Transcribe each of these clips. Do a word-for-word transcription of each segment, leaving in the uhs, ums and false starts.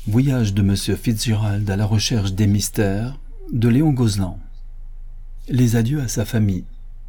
Voyage de Monsieur Fitzgerald à la recherche des mystères de Léon Gozlan. Les adieux à sa famille.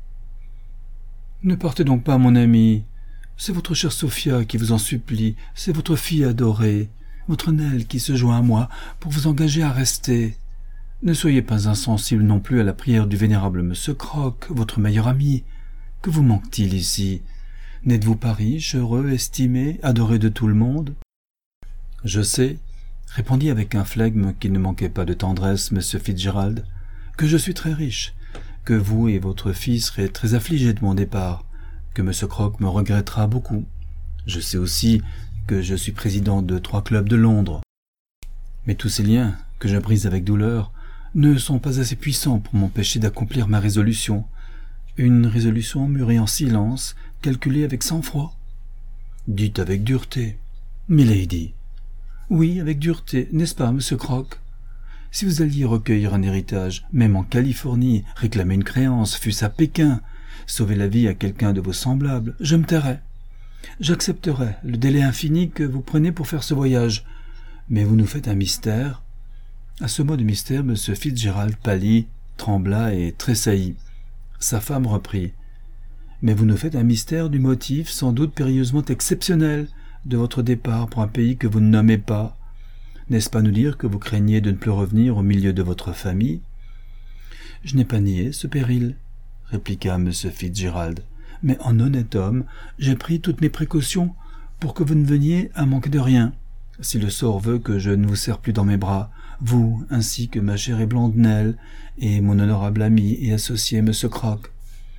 Ne partez donc pas, mon ami. C'est votre chère Sophia qui vous en supplie. C'est votre fille adorée, votre Nell qui se joint à moi pour vous engager à rester. Ne soyez pas insensible non plus à la prière du vénérable Monsieur Croc, votre meilleur ami. Que vous manque-t-il ici? N'êtes-vous pas riche, heureux, estimé, adoré de tout le monde? Je sais, répondit avec un flegme qui ne manquait pas de tendresse Monsieur Fitzgerald, que je suis très riche, que vous et votre fille serez très affligés de mon départ, que Monsieur Croc me regrettera beaucoup. Je sais aussi que je suis président de trois clubs de Londres. Mais tous ces liens, que je brise avec douleur, ne sont pas assez puissants pour m'empêcher d'accomplir ma résolution. Une résolution mûrie en silence, calculée avec sang-froid. Dites avec dureté. Milady. Oui, avec dureté, n'est-ce pas, Monsieur Croc? Si vous alliez recueillir un héritage, même en Californie, réclamer une créance, fût-ce à Pékin, sauver la vie à quelqu'un de vos semblables, je me tairais. J'accepterais le délai infini que vous prenez pour faire ce voyage. Mais vous nous faites un mystère. À ce mot de mystère, Monsieur Fitzgerald pâlit, trembla et tressaillit. Sa femme reprit. Mais vous nous faites un mystère du motif sans doute périlleusement exceptionnel de votre départ pour un pays que vous ne nommez pas. N'est-ce pas nous dire que vous craignez de ne plus revenir au milieu de votre famille? Je n'ai pas nié ce péril, répliqua M. Fitzgerald, mais en honnête homme, j'ai pris toutes mes précautions pour que vous ne veniez à manquer de rien. Si le sort veut que je ne vous serre plus dans mes bras, vous, ainsi que ma chère et blonde Nell, et mon honorable ami et associé M. Croc.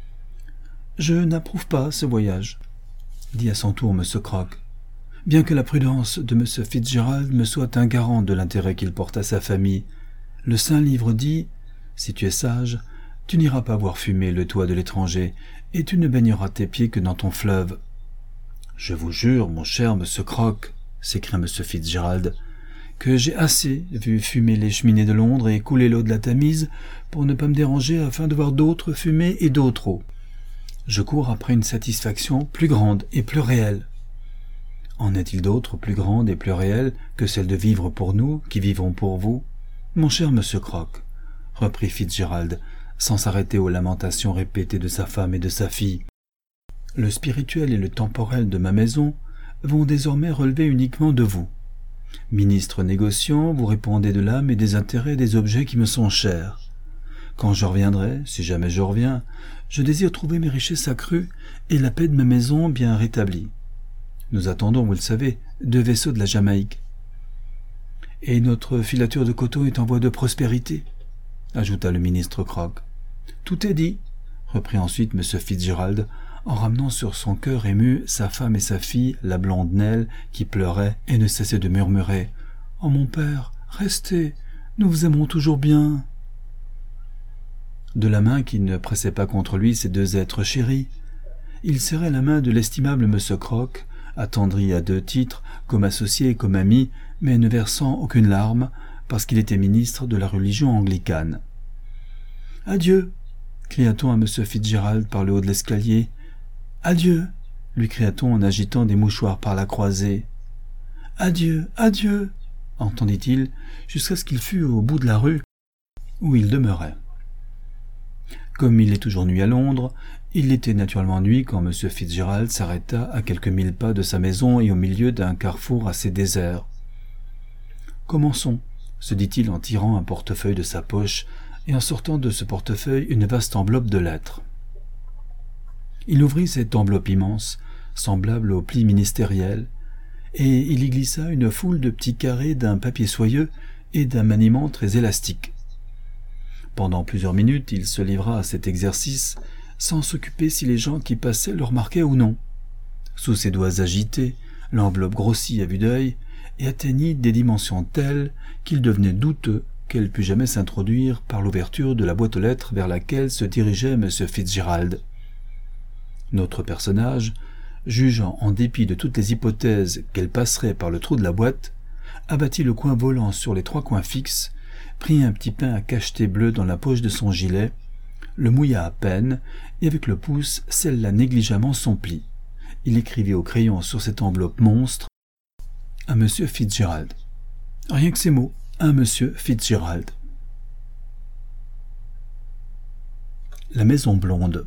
Je n'approuve pas ce voyage, dit à son tour M. Croc. Bien que la prudence de M. Fitzgerald me soit un garant de l'intérêt qu'il porte à sa famille, le Saint Livre dit, si tu es sage, tu n'iras pas voir fumer le toit de l'étranger, et tu ne baigneras tes pieds que dans ton fleuve. Je vous jure, mon cher M. Croc, s'écria M. Fitzgerald, que j'ai assez vu fumer les cheminées de Londres et couler l'eau de la Tamise pour ne pas me déranger afin de voir d'autres fumer et d'autres eau. Je cours après une satisfaction plus grande et plus réelle. En est-il d'autres plus grandes et plus réelles que celle de vivre pour nous, qui vivons pour vous? Mon cher Monsieur Croc, reprit Fitzgerald, sans s'arrêter aux lamentations répétées de sa femme et de sa fille, le spirituel et le temporel de ma maison vont désormais relever uniquement de vous. Ministre négociant, vous répondez de l'âme et des intérêts des objets qui me sont chers. Quand je reviendrai, si jamais je reviens, je désire trouver mes richesses accrues et la paix de ma maison bien rétablie. Nous attendons, vous le savez, deux vaisseaux de la Jamaïque. Et notre filature de coton est en voie de prospérité, ajouta le ministre Croc. Tout est dit, reprit ensuite M. Fitzgerald, en ramenant sur son cœur ému sa femme et sa fille, la blonde Nell, qui pleurait et ne cessait de murmurer « Oh mon père, restez, nous vous aimerons toujours bien !» De la main qui ne pressait pas contre lui ces deux êtres chéris, il serrait la main de l'estimable M. Croc, attendri à deux titres, comme associé et comme ami, mais ne versant aucune larme, parce qu'il était ministre de la religion anglicane. « Adieu !» cria-t-on à M. Fitzgerald par le haut de l'escalier. « Adieu !» lui cria-t-on en agitant des mouchoirs par la croisée. « Adieu, adieu !» entendit-il, jusqu'à ce qu'il fût au bout de la rue où il demeurait. Comme il est toujours nuit à Londres, il était naturellement nuit quand M. Fitzgerald s'arrêta à quelques mille pas de sa maison et au milieu d'un carrefour assez désert. « Commençons », se dit-il en tirant un portefeuille de sa poche et en sortant de ce portefeuille une vaste enveloppe de lettres. Il ouvrit cette enveloppe immense, semblable au pli ministériel, et il y glissa une foule de petits carrés d'un papier soyeux et d'un maniement très élastique. Pendant plusieurs minutes, il se livra à cet exercice, sans s'occuper si les gens qui passaient le remarquaient ou non. Sous ses doigts agités, l'enveloppe grossit à vue d'œil et atteignit des dimensions telles qu'il devenait douteux qu'elle pût jamais s'introduire par l'ouverture de la boîte aux lettres vers laquelle se dirigeait M. Fitzgerald. Notre personnage, jugeant en dépit de toutes les hypothèses qu'elle passerait par le trou de la boîte, abattit le coin volant sur les trois coins fixes, prit un petit pain à cacheter bleu dans la poche de son gilet, le mouilla à peine, et avec le pouce scella négligemment son pli. Il écrivit au crayon sur cette enveloppe monstre à M. Fitzgerald. Rien que ces mots, un monsieur Fitzgerald. La maison blonde.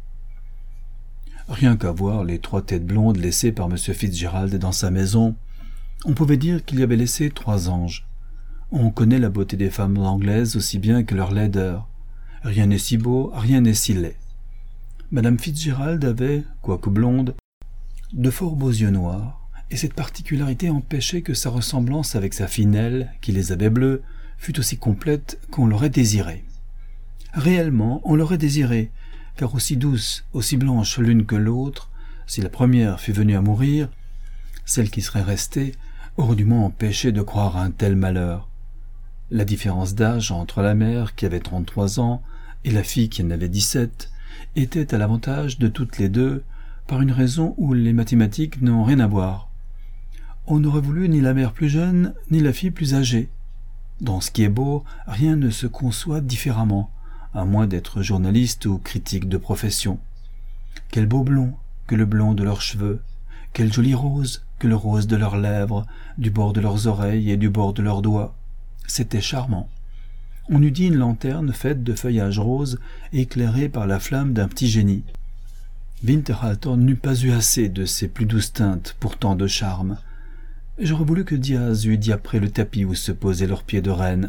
Rien qu'à voir les trois têtes blondes laissées par monsieur Fitzgerald dans sa maison, on pouvait dire qu'il y avait laissé trois anges. On connaît la beauté des femmes anglaises aussi bien que leur laideur. Rien n'est si beau, rien n'est si laid. Madame Fitzgerald avait, quoique blonde, de fort beaux yeux noirs, et cette particularité empêchait que sa ressemblance avec sa finelle, qui les avait bleus, fût aussi complète qu'on l'aurait désirée. Réellement, on l'aurait désirée, car aussi douce, aussi blanche l'une que l'autre, si la première fût venue à mourir, celle qui serait restée aurait du moins empêché de croire à un tel malheur. La différence d'âge entre la mère, qui avait trente-trois ans, et la fille qui en avait dix-sept, était à l'avantage de toutes les deux, par une raison où les mathématiques n'ont rien à voir. On n'aurait voulu ni la mère plus jeune, ni la fille plus âgée. Dans ce qui est beau, rien ne se conçoit différemment, à moins d'être journaliste ou critique de profession. Quel beau blond que le blond de leurs cheveux, quel joli rose que le rose de leurs lèvres, du bord de leurs oreilles et du bord de leurs doigts. C'était charmant. On eût dit une lanterne faite de feuillage rose, éclairée par la flamme d'un petit génie. Winterhalter n'eût pas eu assez de ces plus douces teintes pour tant de charme. J'aurais voulu que Diaz eût dit après le tapis où se posaient leurs pieds de reine.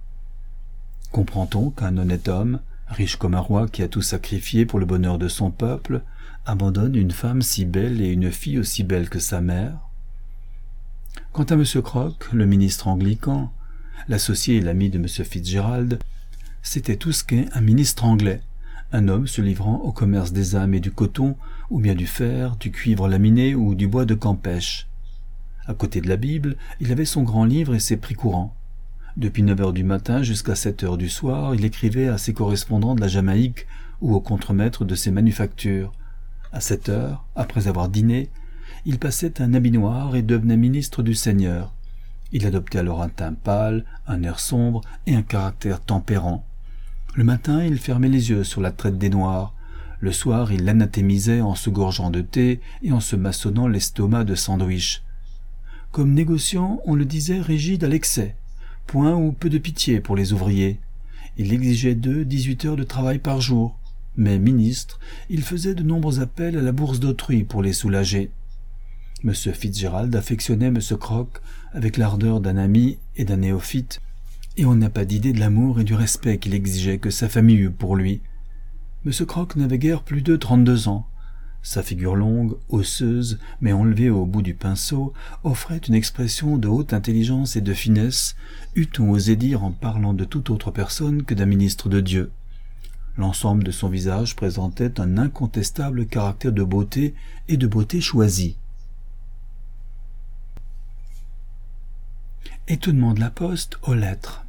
Comprend-on qu'un honnête homme, riche comme un roi qui a tout sacrifié pour le bonheur de son peuple, abandonne une femme si belle et une fille aussi belle que sa mère? Quant à M. Croc, le ministre anglican, l'associé et l'ami de M. Fitzgerald, c'était tout ce qu'est un ministre anglais, un homme se livrant au commerce des âmes et du coton, ou bien du fer, du cuivre laminé ou du bois de Campêche. À côté de la Bible, il avait son grand livre et ses prix courants. Depuis neuf heures du matin jusqu'à sept heures du soir, il écrivait à ses correspondants de la Jamaïque ou au contremaître de ses manufactures. À sept heures, après avoir dîné, il passait un habit noir et devenait ministre du Seigneur. Il adoptait alors un teint pâle, un air sombre et un caractère tempérant. Le matin, il fermait les yeux sur la traite des Noirs. Le soir, il l'anathémisait en se gorgeant de thé et en se maçonnant l'estomac de sandwich. Comme négociant, on le disait rigide à l'excès, point ou peu de pitié pour les ouvriers. Il exigeait d'eux dix-huit heures de travail par jour, mais ministre, il faisait de nombreux appels à la bourse d'autrui pour les soulager. M. Fitzgerald affectionnait M. Croc avec l'ardeur d'un ami et d'un néophyte, et on n'a pas d'idée de l'amour et du respect qu'il exigeait que sa famille eût pour lui. M. Croc n'avait guère plus de trente-deux ans. Sa figure longue, osseuse, mais enlevée au bout du pinceau, offrait une expression de haute intelligence et de finesse, eût-on osé dire en parlant de toute autre personne que d'un ministre de Dieu. L'ensemble de son visage présentait un incontestable caractère de beauté et de beauté choisie. Étonnement de la poste aux lettres.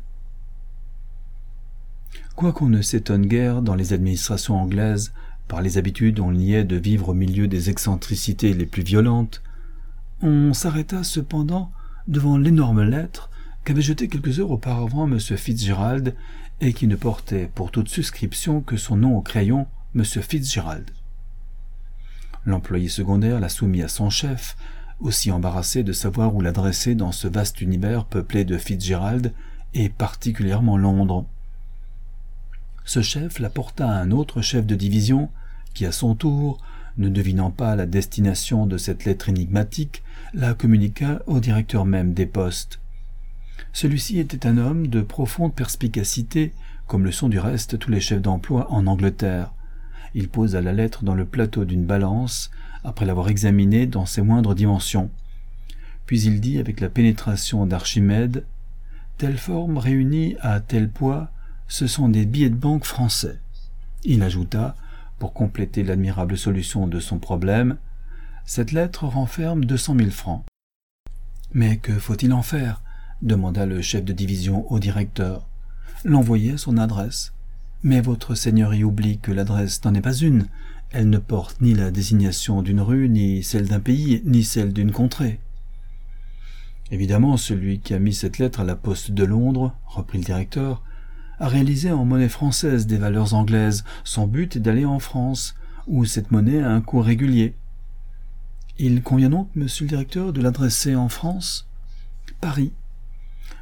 Quoiqu'on ne s'étonne guère dans les administrations anglaises, par les habitudes on y est de vivre au milieu des excentricités les plus violentes, on s'arrêta cependant devant l'énorme lettre qu'avait jetée quelques heures auparavant M. Fitzgerald et qui ne portait pour toute suscription que son nom au crayon, M. Fitzgerald. L'employé secondaire la soumit à son chef, aussi embarrassé de savoir où l'adresser dans ce vaste univers peuplé de Fitzgerald, et particulièrement Londres. Ce chef la porta à un autre chef de division, qui à son tour, ne devinant pas la destination de cette lettre énigmatique, la communiqua au directeur même des postes. Celui-ci était un homme de profonde perspicacité, comme le sont du reste tous les chefs d'emploi en Angleterre. Il posa la lettre dans le plateau d'une balance, après l'avoir examinée dans ses moindres dimensions. Puis il dit avec la pénétration d'Archimède, « Telle forme réunie à tel poids, ce sont des billets de banque français. » Il ajouta, pour compléter l'admirable solution de son problème, « Cette lettre renferme deux cent mille francs. » « Mais que faut-il en faire ?» demanda le chef de division au directeur. « L'envoyer à son adresse. » « Mais votre seigneurie oublie que l'adresse n'en est pas une. Elle ne porte ni la désignation d'une rue, ni celle d'un pays, ni celle d'une contrée. » « Évidemment, celui qui a mis cette lettre à la poste de Londres, reprit le directeur, a réalisé en monnaie française des valeurs anglaises. Son but est d'aller en France, où cette monnaie a un cours régulier. Il convient donc, monsieur le directeur, de l'adresser en France ? Paris.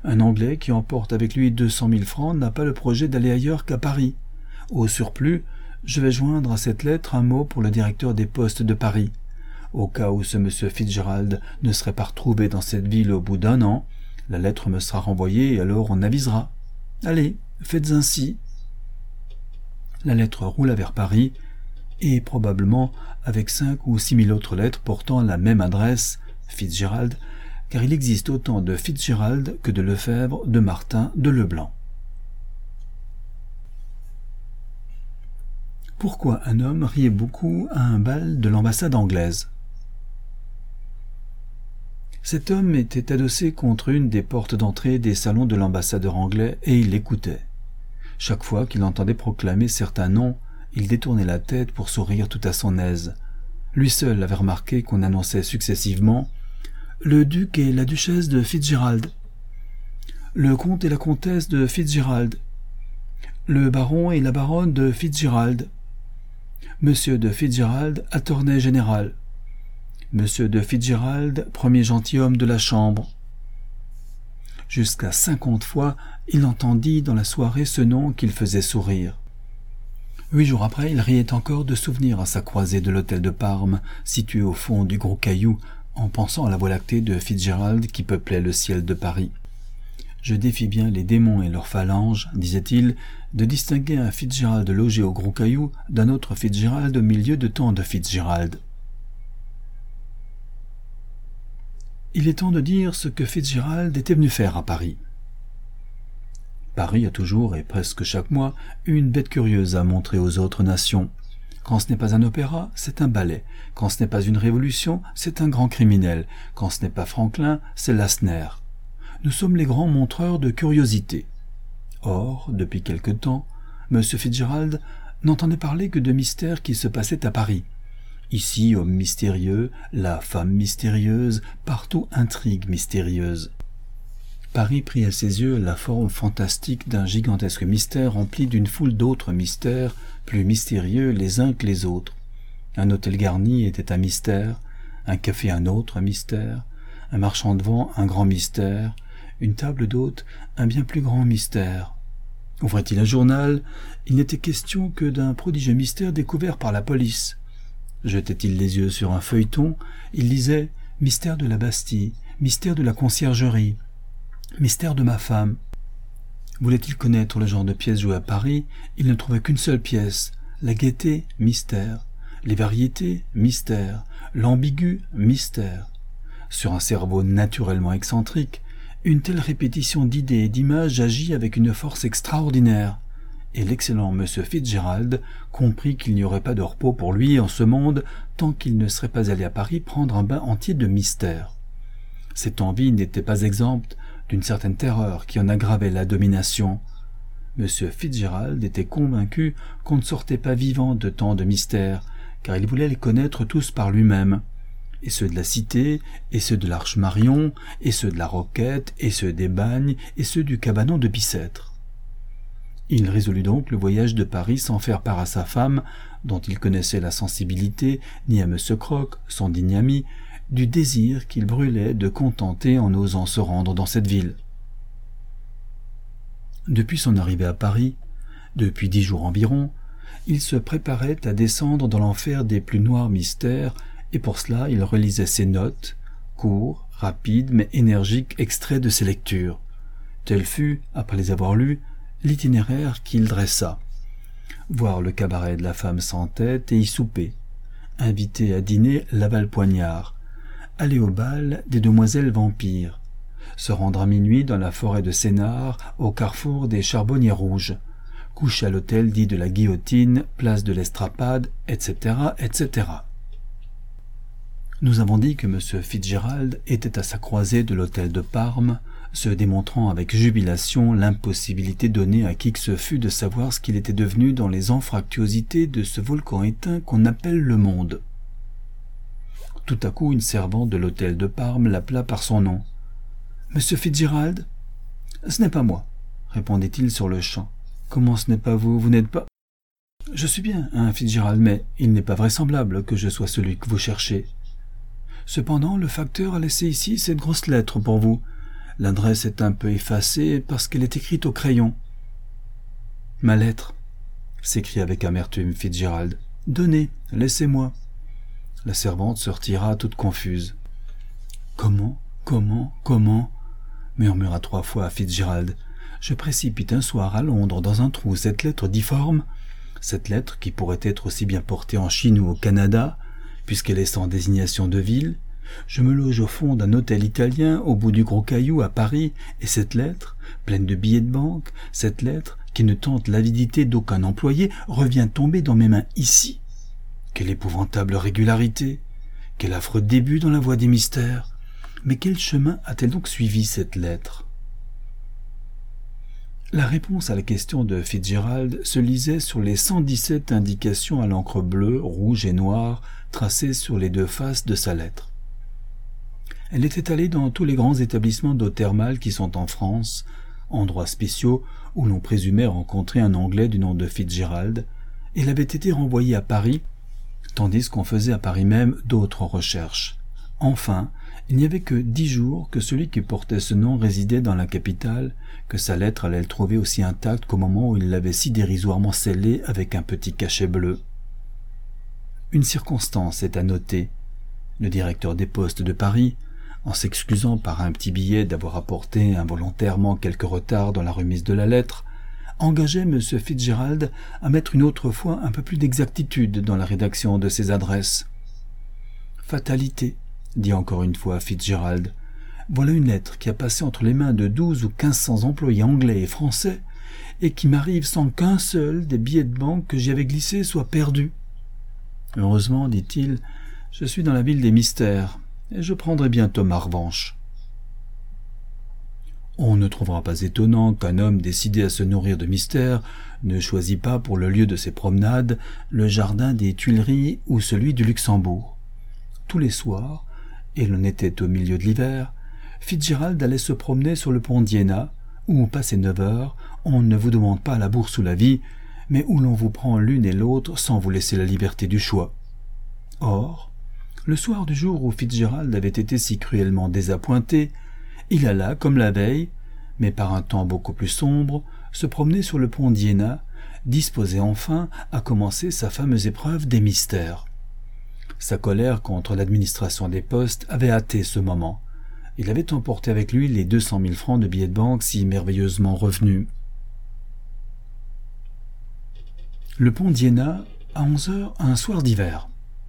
Un Anglais qui emporte avec lui deux cent mille francs n'a pas le projet d'aller ailleurs qu'à Paris. Au surplus, je vais joindre à cette lettre un mot pour le directeur des postes de Paris. Au cas où ce M. Fitzgerald ne serait pas retrouvé dans cette ville au bout d'un an, la lettre me sera renvoyée et alors on avisera. Allez, faites ainsi. » La lettre roula vers Paris, et probablement avec cinq ou six mille autres lettres portant la même adresse, Fitzgerald, car il existe autant de Fitzgerald que de Lefebvre, de Martin, de Leblanc. Pourquoi un homme riait beaucoup à un bal de l'ambassade anglaise? Cet homme était adossé contre une des portes d'entrée des salons de l'ambassadeur anglais et il l'écoutait. Chaque fois qu'il entendait proclamer certains noms, il détournait la tête pour sourire tout à son aise. Lui seul avait remarqué qu'on annonçait successivement « le duc et la duchesse de Fitzgerald »,« le comte et la comtesse de Fitzgerald »,« le baron et la baronne de Fitzgerald »,« monsieur de Fitzgerald, attorney général », Monsieur de Fitzgerald, premier gentilhomme de la Chambre. Jusqu'à cinquante fois, il entendit dans la soirée ce nom qu'il faisait sourire. Huit jours après, il riait encore de souvenir à sa croisée de l'hôtel de Parme, situé au fond du gros caillou, en pensant à la voie lactée de Fitzgerald qui peuplait le ciel de Paris. Je défie bien les démons et leurs phalanges, disait-il, de distinguer un Fitzgerald logé au gros caillou d'un autre Fitzgerald au milieu de tant de Fitzgerald. Il est temps de dire ce que Fitzgerald était venu faire à Paris. Paris a toujours, et presque chaque mois, une bête curieuse à montrer aux autres nations. Quand ce n'est pas un opéra, c'est un ballet. Quand ce n'est pas une révolution, c'est un grand criminel. Quand ce n'est pas Franklin, c'est Lassner. Nous sommes les grands montreurs de curiosité. Or, depuis quelque temps, M. Fitzgerald n'entendait parler que de mystères qui se passaient à Paris. Ici, homme mystérieux, là, femme mystérieuse, partout intrigue mystérieuse. Paris prit à ses yeux la forme fantastique d'un gigantesque mystère rempli d'une foule d'autres mystères, plus mystérieux les uns que les autres. Un hôtel garni était un mystère, un café un autre mystère, un marchand de vent un grand mystère, une table d'hôte un bien plus grand mystère. Ouvrait-il un journal, il n'était question que d'un prodigieux mystère découvert par la police. Jetait-il les yeux sur un feuilleton, il lisait « Mystère de la Bastille, mystère de la conciergerie, mystère de ma femme ». Voulait-il connaître le genre de pièces jouées à Paris, il ne trouvait qu'une seule pièce, la gaieté, mystère, les variétés, mystère, l'ambigu, mystère. Sur un cerveau naturellement excentrique, une telle répétition d'idées et d'images agit avec une force extraordinaire. Et l'excellent M. Fitzgerald comprit qu'il n'y aurait pas de repos pour lui en ce monde tant qu'il ne serait pas allé à Paris prendre un bain entier de mystère. Cette envie n'était pas exempte d'une certaine terreur qui en aggravait la domination. M. Fitzgerald était convaincu qu'on ne sortait pas vivant de tant de mystères, car il voulait les connaître tous par lui-même, et ceux de la Cité, et ceux de l'Arche Marion, et ceux de la Roquette, et ceux des Bagnes, et ceux du cabanon de Bicêtre. Il résolut donc le voyage de Paris sans faire part à sa femme, dont il connaissait la sensibilité, ni à M. Croc, son digne ami, du désir qu'il brûlait de contenter en osant se rendre dans cette ville. Depuis son arrivée à Paris, depuis dix jours environ, il se préparait à descendre dans l'enfer des plus noirs mystères, et pour cela il relisait ses notes, courts, rapides mais énergiques extraits de ses lectures. Tel fut, après les avoir lus, l'itinéraire qu'il dressa. Voir le cabaret de la femme sans tête et y souper. Inviter à dîner Laval-Poignard. Aller au bal des demoiselles vampires. Se rendre à minuit dans la forêt de Sénart, au carrefour des Charbonniers Rouges. Coucher à l'hôtel dit de la Guillotine, place de l'Estrapade, et cetera, et cetera. Nous avons dit que M. Fitzgerald était à sa croisée de l'hôtel de Parme, se démontrant avec jubilation l'impossibilité donnée à qui que ce fût de savoir ce qu'il était devenu dans les anfractuosités de ce volcan éteint qu'on appelle le monde. Tout à coup, une servante de l'hôtel de Parme l'appela par son nom. « Monsieur Fitzgerald ?»« Ce n'est pas moi, » répondit-il sur le champ. « Comment ce n'est pas vous, vous n'êtes pas... »« Je suis bien, hein, Fitzgerald, mais il n'est pas vraisemblable que je sois celui que vous cherchez. Cependant, le facteur a laissé ici cette grosse lettre pour vous. L'adresse est un peu effacée parce qu'elle est écrite au crayon. »« Ma lettre !» s'écria avec amertume Fitzgerald. « Donnez, laissez-moi. » La servante se retira toute confuse. « Comment, comment, comment ?» murmura trois fois Fitzgerald. « Je précipite un soir à Londres dans un trou cette lettre difforme, cette lettre qui pourrait être aussi bien portée en Chine ou au Canada, puisqu'elle est sans désignation de ville. Je me loge au fond d'un hôtel italien au bout du Gros Caillou à Paris, et cette lettre, pleine de billets de banque, cette lettre qui ne tente l'avidité d'aucun employé, revient tomber dans mes mains ici. Quelle épouvantable régularité! Quel affreux début dans la voie des mystères! Mais quel chemin a-t-elle donc suivi cette lettre? La réponse à la question de Fitzgerald se lisait sur les cent dix-sept indications à l'encre bleue, rouge et noire tracées sur les deux faces de sa lettre. Elle était allée dans tous les grands établissements d'eau thermale qui sont en France, endroits spéciaux où l'on présumait rencontrer un Anglais du nom de Fitzgerald, et elle avait été renvoyée à Paris, tandis qu'on faisait à Paris même d'autres recherches. Enfin, il n'y avait que dix jours que celui qui portait ce nom résidait dans la capitale, que sa lettre allait le trouver aussi intacte qu'au moment où il l'avait si dérisoirement scellée avec un petit cachet bleu. Une circonstance est à noter. Le directeur des postes de Paris, en s'excusant par un petit billet d'avoir apporté involontairement quelque retard dans la remise de la lettre, engageait M. Fitzgerald à mettre une autre fois un peu plus d'exactitude dans la rédaction de ses adresses. « Fatalité !» dit encore une fois Fitzgerald. « Voilà une lettre qui a passé entre les mains de douze ou quinze cents employés anglais et français et qui m'arrive sans qu'un seul des billets de banque que j'y avais glissés soit perdu. Heureusement, dit-il, je suis dans la ville des mystères et je prendrai bientôt ma revanche. » On ne trouvera pas étonnant qu'un homme décidé à se nourrir de mystères ne choisit pas pour le lieu de ses promenades le jardin des Tuileries ou celui du Luxembourg. Tous les soirs, et l'on était au milieu de l'hiver, Fitzgerald allait se promener sur le pont d'Iéna, où, passé neuf heures, on ne vous demande pas la bourse ou la vie, mais où l'on vous prend l'une et l'autre sans vous laisser la liberté du choix. Or, le soir du jour où Fitzgerald avait été si cruellement désappointé, il alla, comme la veille, mais par un temps beaucoup plus sombre, se promener sur le pont d'Iéna, disposé enfin à commencer sa fameuse épreuve des mystères. Sa colère contre l'administration des postes avait hâté ce moment. Il avait emporté avec lui les deux cent mille francs de billets de banque si merveilleusement revenus. Le pont d'Iéna, à onze heures, un soir d'hiver.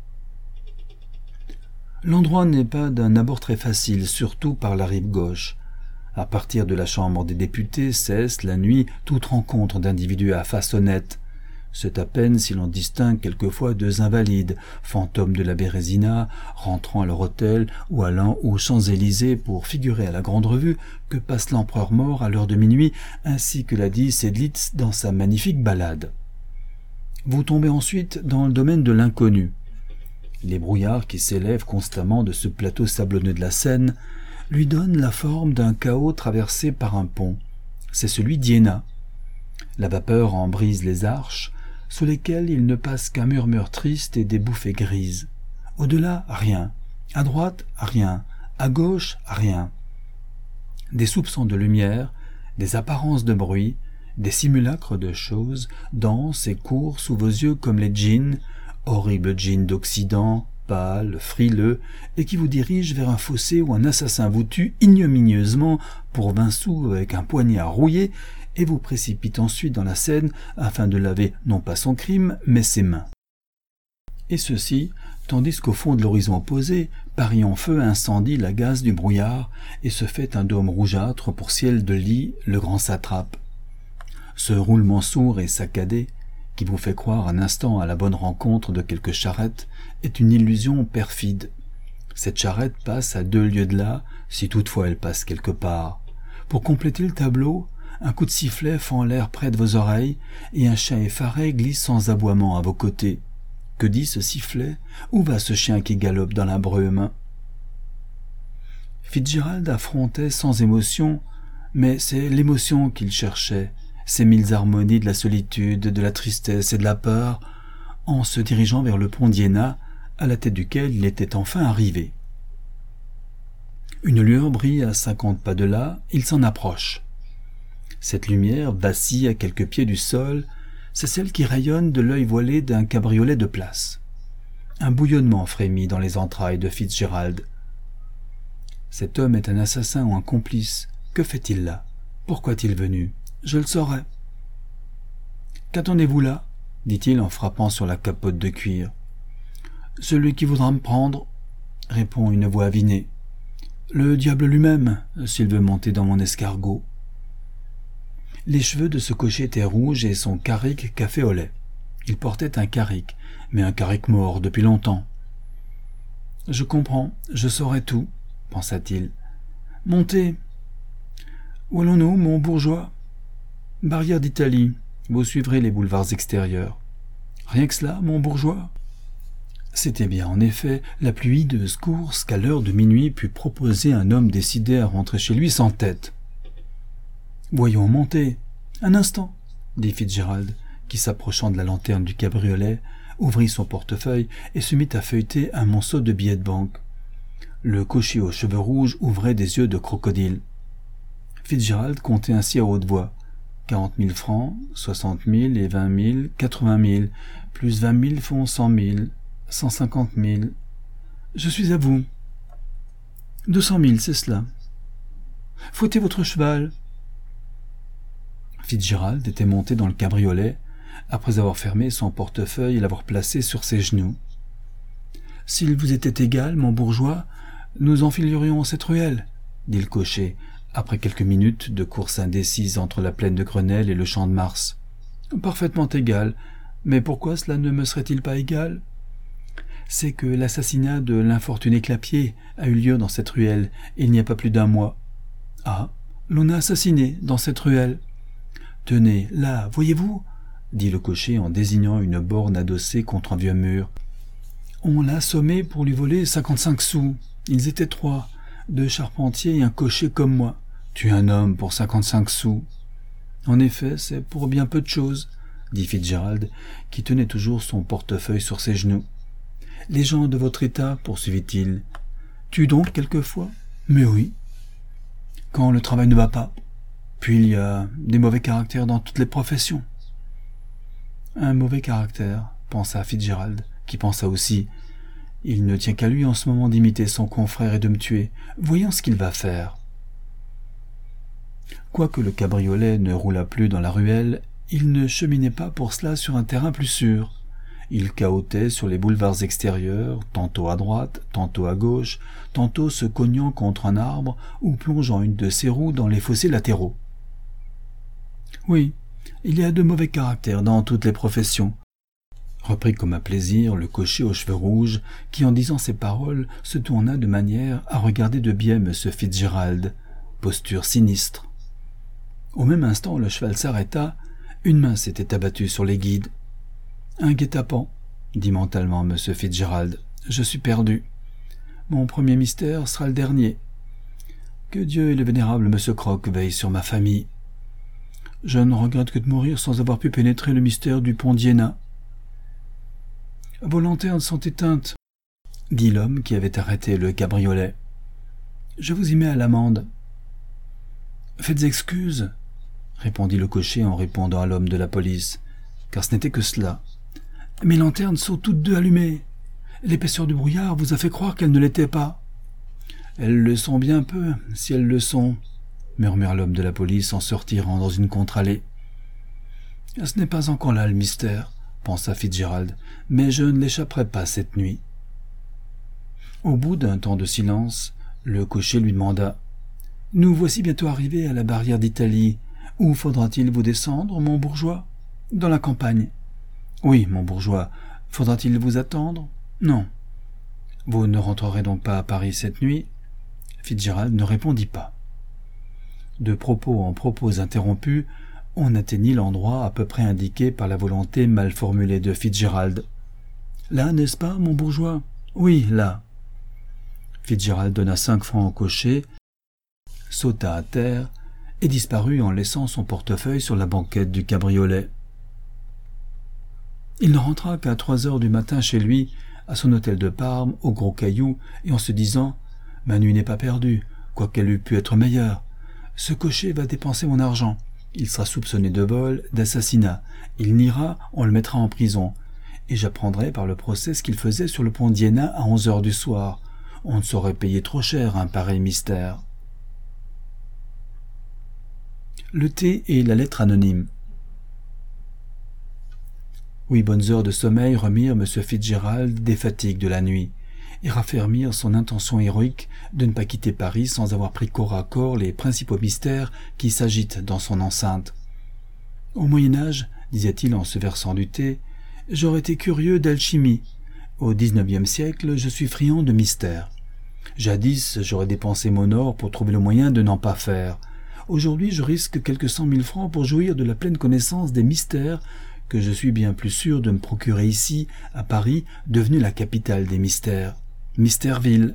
L'endroit n'est pas d'un abord très facile, surtout par la rive gauche. À partir de la Chambre des députés cesse, la nuit, toute rencontre d'individus à face honnête. C'est à peine si l'on distingue quelquefois deux invalides, fantômes de la Bérésina, rentrant à leur hôtel ou allant aux Champs-Élysées pour figurer à la grande revue, que passe l'empereur mort à l'heure de minuit, ainsi que l'a dit Seydlitz dans sa magnifique ballade. Vous tombez ensuite dans le domaine de l'inconnu. Les brouillards qui s'élèvent constamment de ce plateau sablonneux de la Seine lui donnent la forme d'un chaos traversé par un pont. C'est celui d'Iéna. La vapeur en brise les arches, sous lesquelles il ne passe qu'un murmure triste et des bouffées grises. Au-delà, rien. À droite, rien. À gauche, rien. Des soupçons de lumière, des apparences de bruit, des simulacres de choses dansent et courent sous vos yeux comme les djinns, horribles djinns d'Occident, pâles, frileux, et qui vous dirigent vers un fossé où un assassin vous tue ignominieusement pour vingt sous avec un poignard rouillé et vous précipite ensuite dans la Seine afin de laver non pas son crime, mais ses mains. Et ceci, tandis qu'au fond de l'horizon opposé, Paris en feu incendie la gaze du brouillard et se fait un dôme rougeâtre pour ciel de lit le grand satrape. Ce roulement sourd et saccadé, qui vous fait croire un instant à la bonne rencontre de quelque charrette, est une illusion perfide. Cette charrette passe à deux lieues de là, si toutefois elle passe quelque part. Pour compléter le tableau, un coup de sifflet fend l'air près de vos oreilles, et un chien effaré glisse sans aboiement à vos côtés. Que dit ce sifflet? Où va ce chien qui galope dans la brume? Fitzgerald affrontait sans émotion, mais c'est l'émotion qu'il cherchait, ces mille harmonies de la solitude, de la tristesse et de la peur, en se dirigeant vers le pont d'Iéna, à la tête duquel il était enfin arrivé. Une lueur brille à cinquante pas de là, il s'en approche. Cette lumière vacille à quelques pieds du sol, c'est celle qui rayonne de l'œil voilé d'un cabriolet de place. Un bouillonnement frémit dans les entrailles de Fitzgerald. Cet homme est un assassin ou un complice. Que fait-il là? Pourquoi est-il venu? Je le saurai. Qu'attendez-vous là? Dit-il en frappant sur la capote de cuir. Celui qui voudra me prendre, répond une voix avinée. Le diable lui-même, s'il veut monter dans mon escargot. Les cheveux de ce cocher étaient rouges et son carrick café au lait. Il portait un carrick, mais un carrick mort depuis longtemps. Je comprends, je saurai tout, pensa-t-il. Montez. Où allons-nous, mon bourgeois? Barrière d'Italie. Vous suivrez les boulevards extérieurs. Rien que cela, mon bourgeois? C'était bien, en effet, la plus hideuse course qu'à l'heure de minuit put proposer un homme décidé à rentrer chez lui sans tête. Voyons, montez. Un instant, dit Fitzgerald, qui, s'approchant de la lanterne du cabriolet, ouvrit son portefeuille et se mit à feuilleter un monceau de billets de banque. Le cocher aux cheveux rouges ouvrait des yeux de crocodile. Fitzgerald comptait ainsi à haute voix. Quarante mille francs, soixante mille et vingt mille, quatre-vingt mille, plus vingt mille font cent mille, cent cinquante mille. Je suis à vous. Deux cent mille, c'est cela. Fouettez votre cheval. Fitzgerald était monté dans le cabriolet, après avoir fermé son portefeuille et l'avoir placé sur ses genoux. S'il vous était égal, mon bourgeois, nous enfilerions cette ruelle, dit le cocher, après quelques minutes de course indécise entre la plaine de Grenelle et le champ de Mars. Parfaitement égal, mais pourquoi cela ne me serait-il pas égal? C'est que l'assassinat de l'infortuné Clapier a eu lieu dans cette ruelle, il n'y a pas plus d'un mois. Ah, l'on a assassiné dans cette ruelle. Tenez, là, voyez-vous, dit le cocher en désignant une borne adossée contre un vieux mur. On l'a assommé pour lui voler cinquante-cinq sous. Ils étaient trois, deux charpentiers et un cocher comme moi. Tuer un homme pour cinquante-cinq sous. En effet, c'est pour bien peu de choses, dit Fitzgerald, qui tenait toujours son portefeuille sur ses genoux. Les gens de votre état, poursuivit-il, tuent donc quelquefois? Mais oui. Quand le travail ne va pas. Puis il y a des mauvais caractères dans toutes les professions. Un mauvais caractère, pensa Fitzgerald, qui pensa aussi. Il ne tient qu'à lui en ce moment d'imiter son confrère et de me tuer. Voyons ce qu'il va faire. Quoique le cabriolet ne roulât plus dans la ruelle, il ne cheminait pas pour cela sur un terrain plus sûr. Il cahotait sur les boulevards extérieurs, tantôt à droite, tantôt à gauche, tantôt se cognant contre un arbre ou plongeant une de ses roues dans les fossés latéraux. Oui, il y a de mauvais caractères dans toutes les professions, reprit comme à plaisir le cocher aux cheveux rouges, qui en disant ces paroles se tourna de manière à regarder de biais M. Fitzgerald, posture sinistre. Au même instant, le cheval s'arrêta, une main s'était abattue sur les guides. Un guet-apens, dit mentalement M. Fitzgerald, je suis perdu. Mon premier mystère sera le dernier. Que Dieu et le vénérable M. Croc veillent sur ma famille. Je ne regrette que de mourir sans avoir pu pénétrer le mystère du pont d'Iéna. Vos lanternes sont éteintes, dit l'homme qui avait arrêté le cabriolet. Je vous y mets à l'amende. Faites excuse, répondit le cocher en répondant à l'homme de la police, car ce n'était que cela. Mes lanternes sont toutes deux allumées. L'épaisseur du brouillard vous a fait croire qu'elles ne l'étaient pas. Elles le sont bien peu, si elles le sont, murmura l'homme de la police en se retirant dans une contre-allée. Ce n'est pas encore là le mystère, pensa Fitzgerald, mais je ne l'échapperai pas cette nuit. Au bout d'un temps de silence, le cocher lui demanda « Nous voici bientôt arrivés à la barrière d'Italie. Où faudra-t-il vous descendre, mon bourgeois ? Dans la campagne. Oui, mon bourgeois. Faudra-t-il vous attendre ? Non. Vous ne rentrerez donc pas à Paris cette nuit ? Fitzgerald ne répondit pas. De propos en propos interrompus, on atteignit l'endroit à peu près indiqué par la volonté mal formulée de Fitzgerald. Là, n'est-ce pas, mon bourgeois ? Oui, là. Fitzgerald donna cinq francs au cocher, sauta à terre et disparut en laissant son portefeuille sur la banquette du cabriolet. Il ne rentra qu'à trois heures du matin chez lui, à son hôtel de Parme, au Gros Caillou, et en se disant « Ma nuit n'est pas perdue, quoiqu'elle eût pu être meilleure. Ce cocher va dépenser mon argent. Il sera soupçonné de vol, d'assassinat. Il n'ira, on le mettra en prison. Et j'apprendrai par le procès ce qu'il faisait sur le pont d'Iéna à onze heures du soir. On ne saurait payer trop cher un pareil mystère. Le thé et la lettre anonyme. Huit bonnes heures de sommeil remirent M. Fitzgerald des fatigues de la nuit et raffermirent son intention héroïque de ne pas quitter Paris sans avoir pris corps à corps les principaux mystères qui s'agitent dans son enceinte. Au Moyen-Âge, disait-il en se versant du thé, j'aurais été curieux d'alchimie. Au dix-neuvième siècle, je suis friand de mystères. Jadis, j'aurais dépensé mon or pour trouver le moyen de n'en pas faire. Aujourd'hui, je risque quelques cent mille francs pour jouir de la pleine connaissance des mystères que je suis bien plus sûr de me procurer ici, à Paris, devenue la capitale des mystères. Mystèreville.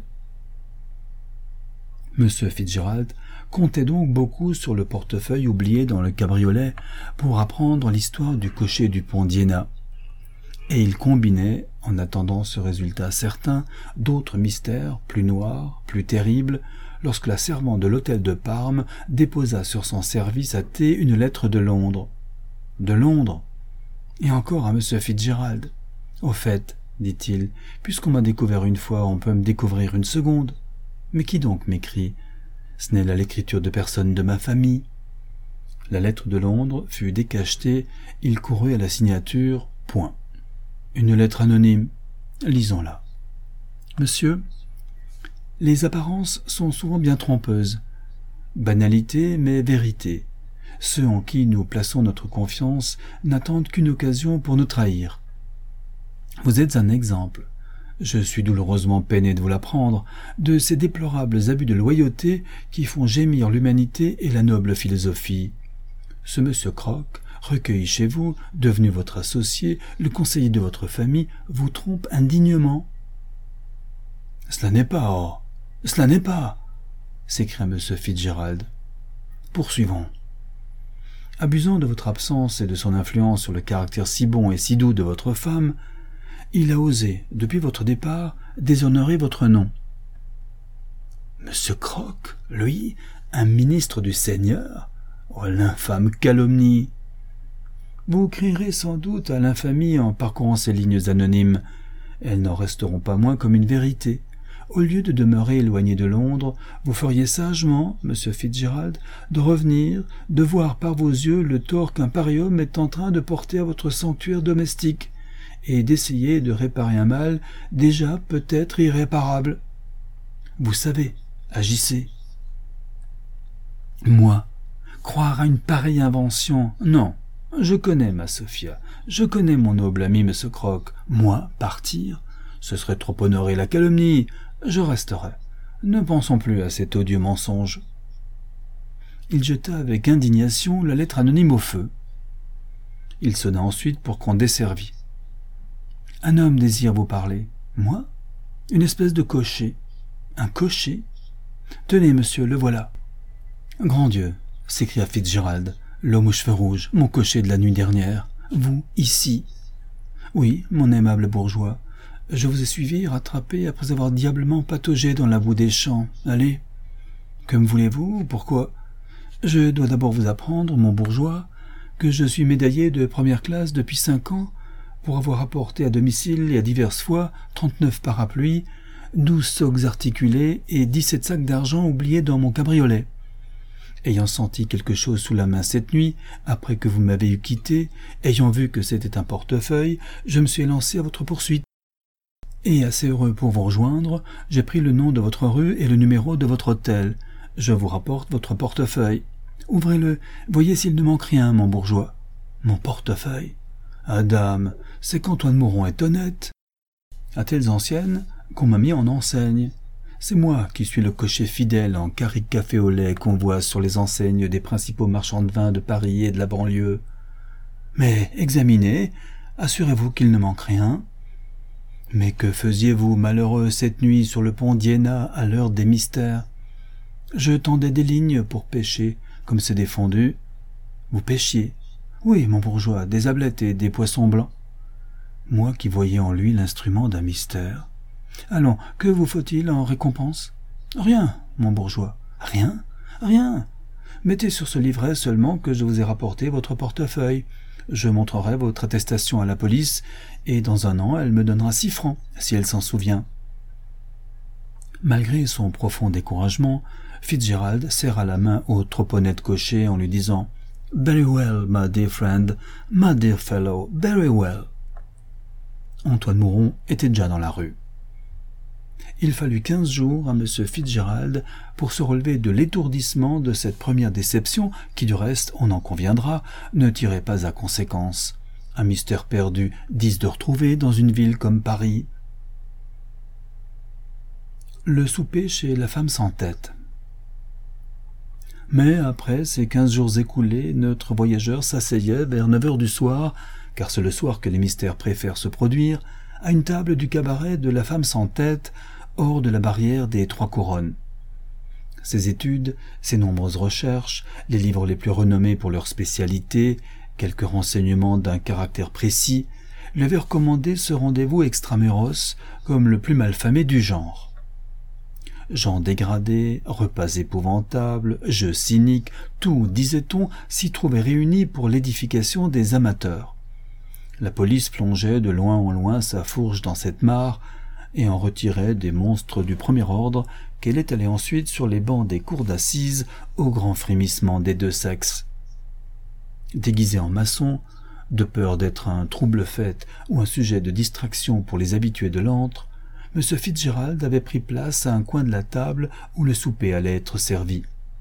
M. Fitzgerald comptait donc beaucoup sur le portefeuille oublié dans le cabriolet pour apprendre l'histoire du cocher du pont d'Iéna. Et il combinait, en attendant ce résultat certain, d'autres mystères plus noirs, plus terribles, lorsque la servante de l'hôtel de Parme déposa sur son service à thé une lettre de Londres. De Londres? Et encore à M. Fitzgerald. Au fait, dit-il, puisqu'on m'a découvert une fois, on peut me découvrir une seconde. Mais qui donc m'écrit? Ce n'est là l'écriture de personne de ma famille. La lettre de Londres fut décachetée, il courut à la signature, point. Une lettre anonyme. Lisons-la. Monsieur, les apparences sont souvent bien trompeuses. Banalité, mais vérité. Ceux en qui nous plaçons notre confiance n'attendent qu'une occasion pour nous trahir. Vous êtes un exemple, je suis douloureusement peiné de vous l'apprendre, de ces déplorables abus de loyauté qui font gémir l'humanité et la noble philosophie. Ce monsieur Croc, recueilli chez vous, devenu votre associé, le conseiller de votre famille, vous trompe indignement. « Cela n'est pas, oh, cela n'est pas !» s'écria M. Fitzgerald. « Poursuivons. Abusant de votre absence et de son influence sur le caractère si bon et si doux de votre femme, il a osé, depuis votre départ, déshonorer votre nom. Monsieur Croc, lui, un ministre du Seigneur? Oh, l'infâme calomnie! Vous crierez sans doute à l'infamie en parcourant ces lignes anonymes. Elles n'en resteront pas moins comme une vérité. Au lieu de demeurer éloigné de Londres, vous feriez sagement, monsieur Fitzgerald, de revenir, de voir par vos yeux le tort qu'un pareil homme est en train de porter à votre sanctuaire domestique, et d'essayer de réparer un mal déjà peut-être irréparable. Vous savez, agissez. Moi, croire à une pareille invention, non. Je connais ma Sophia, je connais mon noble ami monsieur Croc. Moi, partir, ce serait trop honorer la calomnie. Je resterai. Ne pensons plus à cet odieux mensonge. Il jeta avec indignation la lettre anonyme au feu. Il sonna ensuite pour qu'on desservît. Un homme désire vous parler. Moi? Une espèce de cocher. Un cocher? Tenez, monsieur, le voilà. Grand Dieu, s'écria Fitzgerald, l'homme aux cheveux rouges, mon cocher de la nuit dernière. Vous, ici? Oui, mon aimable bourgeois. Je vous ai suivi, rattrapé, après avoir diablement pataugé dans la boue des champs. Allez. Que me voulez-vous? Pourquoi? Je dois d'abord vous apprendre, mon bourgeois, que je suis médaillé de première classe depuis cinq ans, pour avoir apporté à domicile et à diverses fois trente-neuf parapluies, douze socs articulés et dix-sept sacs d'argent oubliés dans mon cabriolet. Ayant senti quelque chose sous la main cette nuit, après que vous m'avez eu quitté, ayant vu que c'était un portefeuille, je me suis élancé à votre poursuite. Et assez heureux pour vous rejoindre, j'ai pris le nom de votre rue et le numéro de votre hôtel. Je vous rapporte votre portefeuille. Ouvrez-le, voyez s'il ne manque rien, mon bourgeois. Mon portefeuille? Ah dame, c'est qu'Antoine Mouron est honnête. À telles anciennes qu'on m'a mis en enseigne. C'est moi qui suis le cocher fidèle en carrick café au lait qu'on voit sur les enseignes des principaux marchands de vin de Paris et de la banlieue. Mais examinez, assurez-vous qu'il ne manque rien. Mais que faisiez-vous, malheureux, cette nuit sur le pont d'Iéna à l'heure des mystères? Je tendais des lignes pour pêcher, comme c'est défendu. Vous pêchiez? Oui, mon bourgeois, des ablettes et des poissons blancs. Moi qui voyais en lui l'instrument d'un mystère. Allons, que vous faut-il en récompense? Rien, mon bourgeois. Rien, rien. Mettez sur ce livret seulement que je vous ai rapporté votre portefeuille. Je montrerai votre attestation à la police, et dans un an, elle me donnera six francs, si elle s'en souvient. » Malgré son profond découragement, Fitzgerald serra la main au trop honnête cocher en lui disant « Very well, my dear friend, my dear fellow, very well. » Antoine Mouron était déjà dans la rue. Il fallut quinze jours à M. Fitzgerald pour se relever de l'étourdissement de cette première déception qui, du reste, on en conviendra, ne tirait pas à conséquence. Un mystère perdu, dix de retrouver dans une ville comme Paris. Le souper chez la femme sans tête. Mais après ces quinze jours écoulés, notre voyageur s'asseyait vers neuf heures du soir, car c'est le soir que les mystères préfèrent se produire, à une table du cabaret de la femme sans tête, hors de la barrière des Trois Couronnes. Ses études, ses nombreuses recherches, les livres les plus renommés pour leur spécialité, quelques renseignements d'un caractère précis, lui avaient recommandé ce rendez-vous extramuros comme le plus malfamé du genre. Gens dégradés, repas épouvantables, jeux cyniques, tout, disait-on, s'y trouvait réuni pour l'édification des amateurs. La police plongeait de loin en loin sa fourche dans cette mare et en retirait des monstres du premier ordre qu'elle étalait ensuite sur les bancs des cours d'assises au grand frémissement des deux sexes. Déguisé en maçon, de peur d'être un trouble-fête ou un sujet de distraction pour les habitués de l'antre, M. Fitzgerald avait pris place à un coin de la table où le souper allait être servi.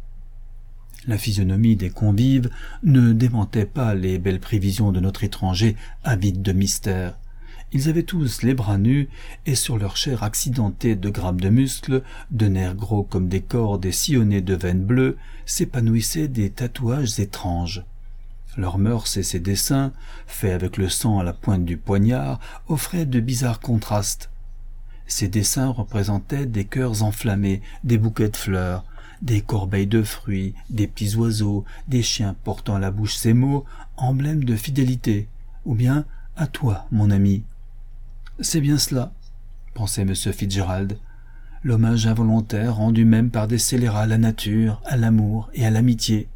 La physionomie des convives ne démentait pas les belles prévisions de notre étranger avide de mystère. Ils avaient tous les bras nus, et sur leur chair accidentée de grappes de muscles, de nerfs gros comme des cordes et sillonnés de veines bleues, s'épanouissaient des tatouages étranges. Leurs mœurs et ses dessins, faits avec le sang à la pointe du poignard, offraient de bizarres contrastes. Ces dessins représentaient des cœurs enflammés, des bouquets de fleurs, des corbeilles de fruits, des petits oiseaux, des chiens portant à la bouche ces mots, emblèmes de fidélité, ou bien « à toi, mon ami ». C'est bien cela, pensait M. Fitzgerald, l'hommage involontaire rendu même par des scélérats à la nature, à l'amour et à l'amitié.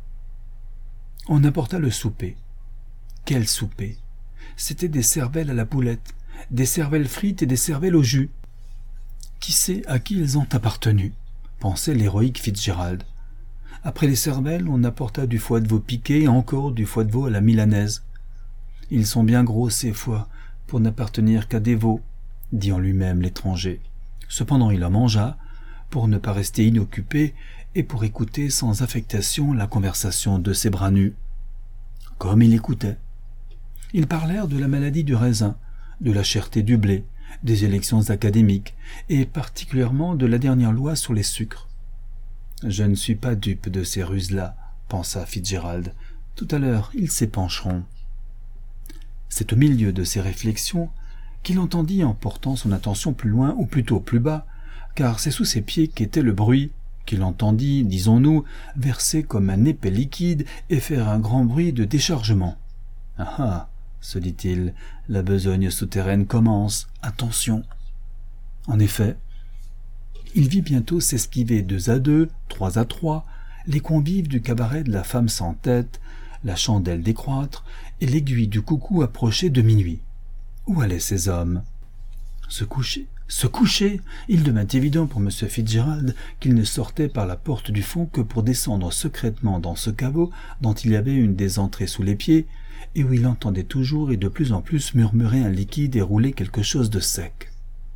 On apporta le souper. Quel souper! C'étaient des cervelles à la poulette, des cervelles frites et des cervelles au jus. Qui sait à qui elles ont appartenu, pensait l'héroïque Fitzgerald. Après les cervelles, on apporta du foie de veau piqué et encore du foie de veau à la milanaise. Ils sont bien gros ces foies, pour n'appartenir qu'à des veaux, dit en lui-même l'étranger. Cependant il en mangea, pour ne pas rester inoccupé et pour écouter sans affectation la conversation de ses bras nus. Comme il écoutait. Ils parlèrent de la maladie du raisin, de la cherté du blé, des élections académiques, et particulièrement de la dernière loi sur les sucres. « Je ne suis pas dupe de ces ruses-là, » pensa Fitzgerald. « Tout à l'heure, ils s'épancheront. » C'est au milieu de ces réflexions qu'il entendit en portant son attention plus loin ou plutôt plus bas, car c'est sous ses pieds qu'était le bruit, qu'il entendit, disons-nous, verser comme un épais liquide et faire un grand bruit de déchargement. « Ah ah !» se dit-il, « la besogne souterraine commence, attention !» En effet, il vit bientôt s'esquiver deux à deux, trois à trois, les convives du cabaret de la femme sans tête, la chandelle décroître et l'aiguille du coucou approcher de minuit. Où allaient ces hommes? Se coucher, se coucher! Il devint évident pour M. Fitzgerald qu'il ne sortait par la porte du fond que pour descendre secrètement dans ce caveau dont il y avait une des entrées sous les pieds, et où il entendait toujours et de plus en plus murmurer un liquide et rouler quelque chose de sec.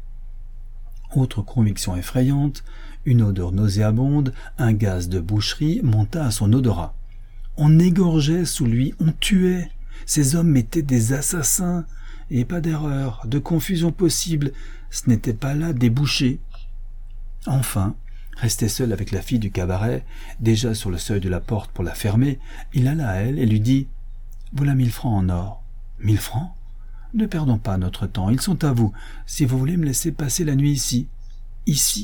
Autre conviction effrayante, une odeur nauséabonde, un gaz de boucherie monta à son odorat. On égorgeait sous lui, on tuait. Ces hommes étaient des assassins, et pas d'erreur, de confusion possible, ce n'étaient pas là des bouchers. Enfin, resté seul avec la fille du cabaret, déjà sur le seuil de la porte pour la fermer, il alla à elle et lui dit « Voilà mille francs en or. »« Mille francs ? Ne perdons pas notre temps, ils sont à vous, si vous voulez me laisser passer la nuit ici. »« Ici ?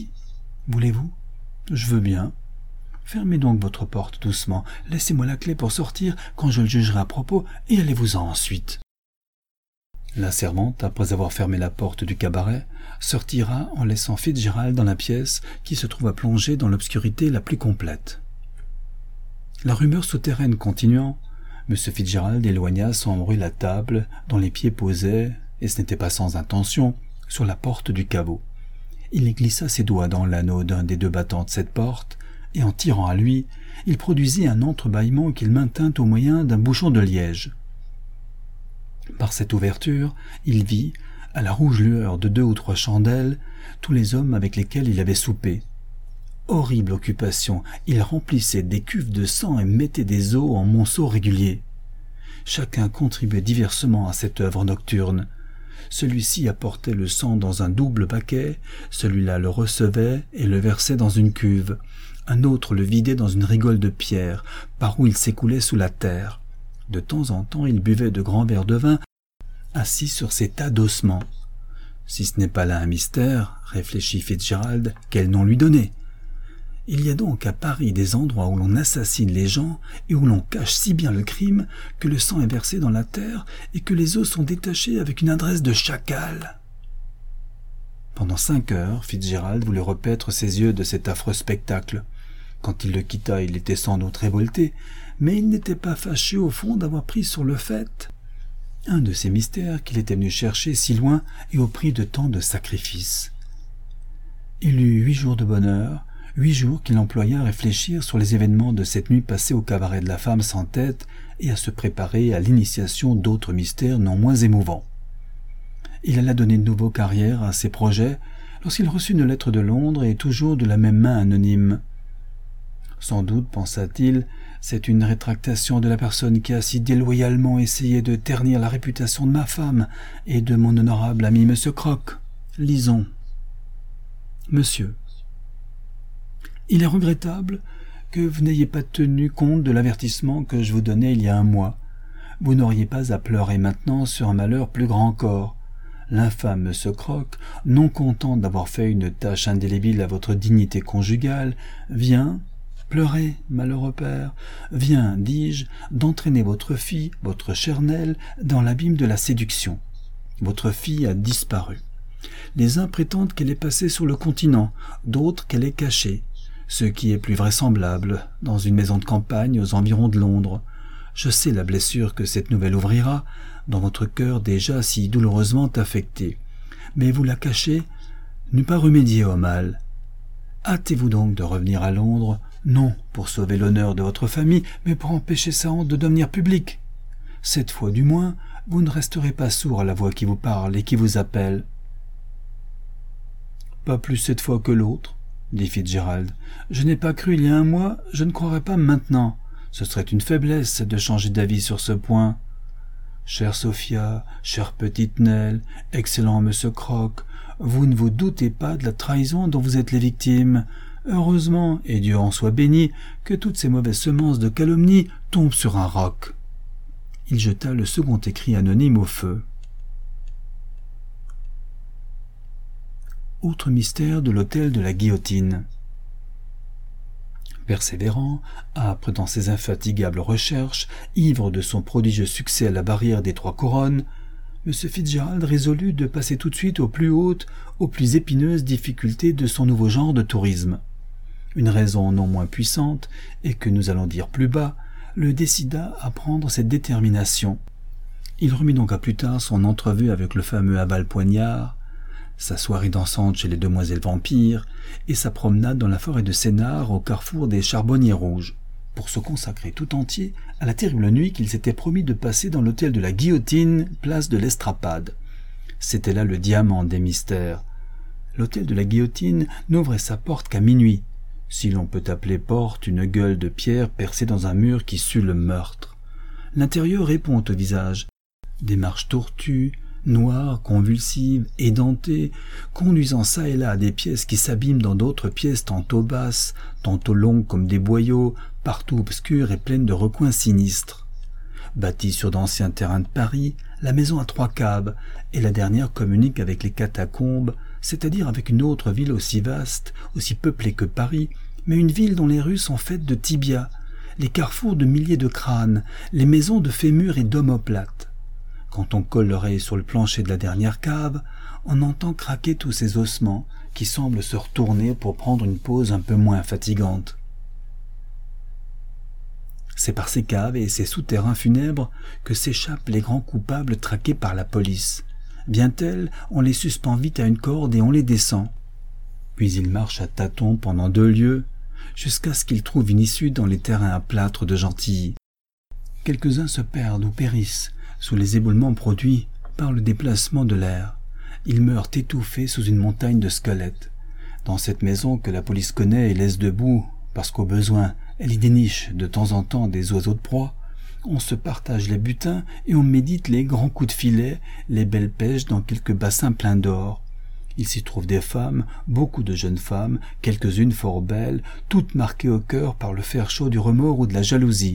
Voulez-vous ? Je veux bien. » Fermez donc votre porte doucement, laissez-moi la clé pour sortir quand je le jugerai à propos, et allez-vous-en ensuite. La servante, après avoir fermé la porte du cabaret, sortira en laissant Fitzgerald dans la pièce qui se trouva plongée dans l'obscurité la plus complète. La rumeur souterraine continuant, M. Fitzgerald éloigna sans bruit la table dont les pieds posaient, et ce n'était pas sans intention, sur la porte du caveau. Il y glissa ses doigts dans l'anneau d'un des deux battants de cette porte, et en tirant à lui, il produisit un entrebâillement qu'il maintint au moyen d'un bouchon de liège. Par cette ouverture, il vit, à la rouge lueur de deux ou trois chandelles, tous les hommes avec lesquels il avait soupé. Horrible occupation, il remplissait des cuves de sang et mettait des eaux en monceaux réguliers. Chacun contribuait diversement à cette œuvre nocturne. Celui-ci apportait le sang dans un double baquet, celui-là le recevait et le versait dans une cuve. Un autre le vidait dans une rigole de pierre, par où il s'écoulait sous la terre. De temps en temps, il buvait de grands verres de vin, assis sur ces tas d'ossements. Si ce n'est pas là un mystère, réfléchit Fitzgerald, quel nom lui donner? Il y a donc à Paris des endroits où l'on assassine les gens et où l'on cache si bien le crime que le sang est versé dans la terre et que les os sont détachés avec une adresse de chacal. Pendant cinq heures, Fitzgerald voulut repaître ses yeux de cet affreux spectacle. Quand il le quitta, il était sans doute révolté, mais il n'était pas fâché au fond d'avoir pris sur le fait un de ces mystères qu'il était venu chercher si loin et au prix de tant de sacrifices. Il eut huit jours de bonheur, huit jours qu'il employa à réfléchir sur les événements de cette nuit passée au cabaret de la femme sans tête et à se préparer à l'initiation d'autres mystères non moins émouvants. Il alla donner de nouveau carrière à ses projets lorsqu'il reçut une lettre de Londres et toujours de la même main anonyme. Sans doute, pensa-t-il, c'est une rétractation de la personne qui a si déloyalement essayé de ternir la réputation de ma femme et de mon honorable ami M. Croc. Lisons. Monsieur, il est regrettable que vous n'ayez pas tenu compte de l'avertissement que je vous donnais il y a un mois. Vous n'auriez pas à pleurer maintenant sur un malheur plus grand encore. L'infâme M. Croc, non content d'avoir fait une tâche indélébile à votre dignité conjugale, vient... Pleurez, malheureux père, vient, dis-je, d'entraîner votre fille, votre chère Nell, dans l'abîme de la séduction. Votre fille a disparu. Les uns prétendent qu'elle est passée sur le continent, d'autres qu'elle est cachée, ce qui est plus vraisemblable, dans une maison de campagne aux environs de Londres. Je sais la blessure que cette nouvelle ouvrira, dans votre cœur déjà si douloureusement affecté. Mais vous la cachez, n'eût pas remédié au mal. Hâtez-vous donc de revenir à Londres, non pour sauver l'honneur de votre famille, mais pour empêcher sa honte de devenir publique. Cette fois du moins, vous ne resterez pas sourd à la voix qui vous parle et qui vous appelle. Pas plus cette fois que l'autre, dit Fitzgerald. Je n'ai pas cru il y a un mois, je ne croirai pas maintenant. Ce serait une faiblesse de changer d'avis sur ce point. Chère Sophia, chère petite Nell, excellent monsieur Croc, vous ne vous doutez pas de la trahison dont vous êtes les victimes. Heureusement, et Dieu en soit béni, que toutes ces mauvaises semences de calomnie tombent sur un roc. Il jeta le second écrit anonyme au feu. Autre mystère de l'hôtel de la Guillotine. Persévérant, âpre dans ses infatigables recherches, ivre de son prodigieux succès à la barrière des Trois Couronnes, M. Fitzgerald résolut de passer tout de suite aux plus hautes, aux plus épineuses difficultés de son nouveau genre de tourisme. Une raison non moins puissante, et que nous allons dire plus bas, le décida à prendre cette détermination. Il remit donc à plus tard son entrevue avec le fameux Aval Poignard, sa soirée dansante chez les demoiselles vampires, et sa promenade dans la forêt de Sénart au carrefour des Charbonniers Rouges, pour se consacrer tout entier à la terrible nuit qu'il s'était promis de passer dans l'hôtel de la Guillotine, place de l'Estrapade. C'était là le diamant des mystères. L'hôtel de la Guillotine n'ouvrait sa porte qu'à minuit, si l'on peut appeler porte une gueule de pierre percée dans un mur qui sue le meurtre. L'intérieur répond au visage. Des marches tortues, noires, convulsives, édentées, conduisant çà et là à des pièces qui s'abîment dans d'autres pièces tantôt basses, tantôt longues comme des boyaux, partout obscures et pleines de recoins sinistres. Bâtie sur d'anciens terrains de Paris, la maison a trois caves, et la dernière communique avec les catacombes, c'est-à-dire avec une autre ville aussi vaste, aussi peuplée que Paris, mais une ville dont les rues sont faites de tibias, les carrefours de milliers de crânes, les maisons de fémurs et d'omoplates. Quand on colle l'oreille sur le plancher de la dernière cave, on entend craquer tous ces ossements qui semblent se retourner pour prendre une pause un peu moins fatigante. C'est par ces caves et ces souterrains funèbres que s'échappent les grands coupables traqués par la police. Bien tels, on les suspend vite à une corde et on les descend. Puis ils marchent à tâtons pendant deux lieues, jusqu'à ce qu'ils trouvent une issue dans les terrains à plâtre de Gentilly. Quelques-uns se perdent ou périssent sous les éboulements produits par le déplacement de l'air. Ils meurent étouffés sous une montagne de squelettes. Dans cette maison que la police connaît et laisse debout, parce qu'au besoin, elle y déniche de temps en temps des oiseaux de proie, on se partage les butins et on médite les grands coups de filet, les belles pêches dans quelques bassins pleins d'or. Il s'y trouve des femmes, beaucoup de jeunes femmes, quelques-unes fort belles, toutes marquées au cœur par le fer chaud du remords ou de la jalousie.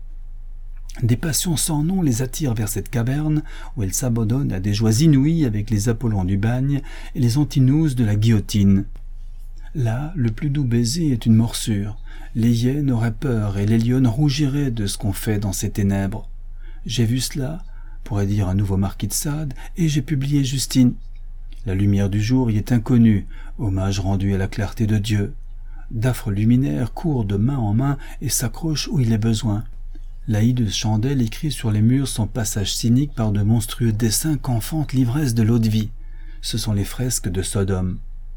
Des passions sans nom les attirent vers cette caverne où elles s'abandonnent à des joies inouïes avec les Apollons du bagne et les Antinous de la guillotine. Là, le plus doux baiser est une morsure. Les hyènes auraient peur et les lionnes rougiraient de ce qu'on fait dans ces ténèbres. J'ai vu cela, pourrait dire un nouveau marquis de Sade, et j'ai publié Justine. La lumière du jour y est inconnue, hommage rendu à la clarté de Dieu. D'affreux luminaires courent de main en main et s'accrochent où il est besoin. La hideuse chandelle écrit sur les murs son passage cynique par de monstrueux dessins qu'enfante l'ivresse de l'eau-de-vie. Ce sont les fresques de Sodome.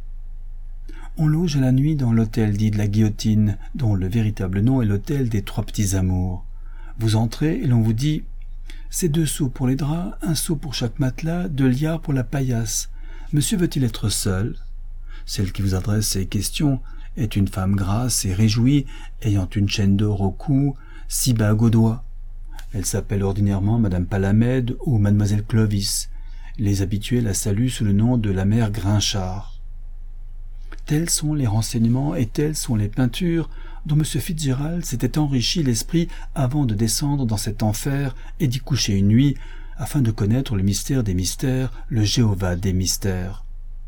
On loge à la nuit dans l'hôtel dit de la Guillotine, dont le véritable nom est l'hôtel des Trois Petits Amours. Vous entrez et l'on vous dit « C'est deux sous pour les draps, un sou pour chaque matelas, deux liards pour la paillasse. Monsieur veut-il être seul ?» Celle qui vous adresse ces questions est une femme grasse et réjouie, ayant une chaîne d'or au cou, six bagues aux doigts. Elle s'appelle ordinairement Madame Palamède ou Mademoiselle Clovis. Les habitués la saluent sous le nom de la mère Grinchard. Tels sont les renseignements et telles sont les peintures dont M. Fitzgerald s'était enrichi l'esprit avant de descendre dans cet enfer et d'y coucher une nuit, afin de connaître le mystère des mystères, le Jéhovah des mystères.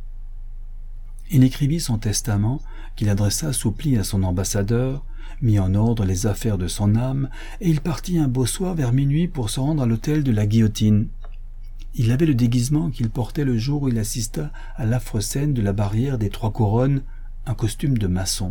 Il écrivit son testament, qu'il adressa sous pli à son ambassadeur, mit en ordre les affaires de son âme, et il partit un beau soir vers minuit pour se rendre à l'hôtel de la Guillotine. Il avait le déguisement qu'il portait le jour où il assista à l'affreuse scène de la barrière des Trois Couronnes, un costume de maçon.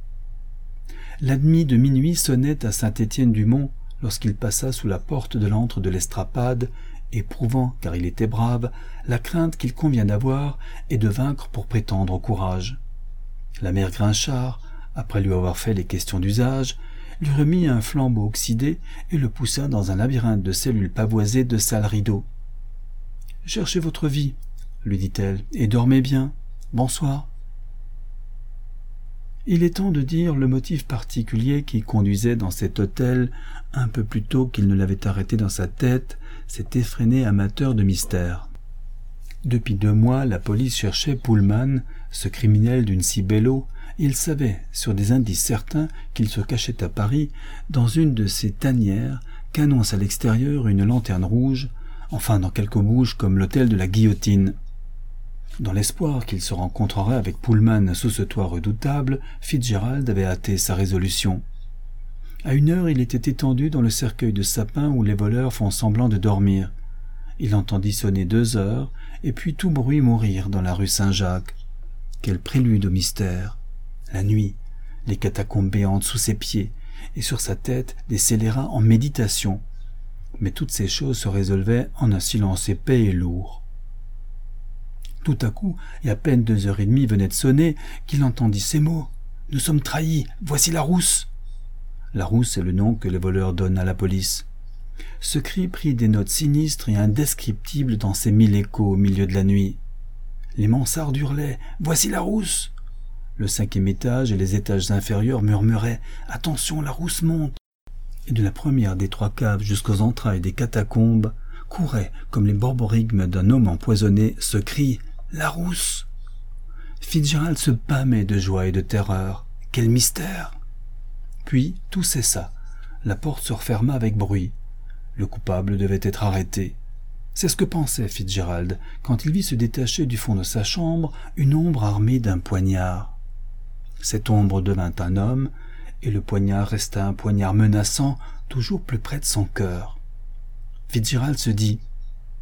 La demie de minuit sonnait à Saint-Étienne-du-Mont lorsqu'il passa sous la porte de l'antre de l'Estrapade, éprouvant, car il était brave, la crainte qu'il convient d'avoir et de vaincre pour prétendre au courage. La mère Grinchard, après lui avoir fait les questions d'usage, lui remit un flambeau oxydé et le poussa dans un labyrinthe de cellules pavoisées de sales rideaux. « Cherchez votre vie, » lui dit-elle, « et dormez bien. Bonsoir. » Il est temps de dire le motif particulier qui conduisait dans cet hôtel, un peu plus tôt qu'il ne l'avait arrêté dans sa tête, cet effréné amateur de mystère. Depuis deux mois, la police cherchait Pullman, ce criminel d'une si belle eau, et il savait, sur des indices certains, qu'il se cachait à Paris, dans une de ces tanières qu'annonce à l'extérieur une lanterne rouge, enfin dans quelque bouge comme l'hôtel de la Guillotine. Dans l'espoir qu'il se rencontrerait avec Pullman sous ce toit redoutable, Fitzgerald avait hâté sa résolution. À une heure, il était étendu dans le cercueil de sapin où les voleurs font semblant de dormir. Il entendit sonner deux heures, et puis tout bruit mourir dans la rue Saint-Jacques. Quel prélude au mystère! La nuit, les catacombes béantes sous ses pieds, et sur sa tête des scélérats en méditation. Mais toutes ces choses se résolvaient en un silence épais et lourd. Tout à coup, et à peine deux heures et demie venaient de sonner, qu'il entendit ces mots. « Nous sommes trahis, voici la rousse !» La rousse est le nom que les voleurs donnent à la police. Ce cri prit des notes sinistres et indescriptibles dans ces mille échos au milieu de la nuit. Les mansardes hurlaient « Voici la rousse !» Le cinquième étage et les étages inférieurs murmuraient « Attention, la rousse monte !» Et de la première des trois caves jusqu'aux entrailles des catacombes courait, comme les borborigmes d'un homme empoisonné, ce cri « La rousse !» Fitzgerald se pâmait de joie et de terreur. Quel mystère! Puis tout cessa. La porte se referma avec bruit. Le coupable devait être arrêté. C'est ce que pensait Fitzgerald quand il vit se détacher du fond de sa chambre une ombre armée d'un poignard. Cette ombre devint un homme, et le poignard resta un poignard menaçant, toujours plus près de son cœur. Fitzgerald se dit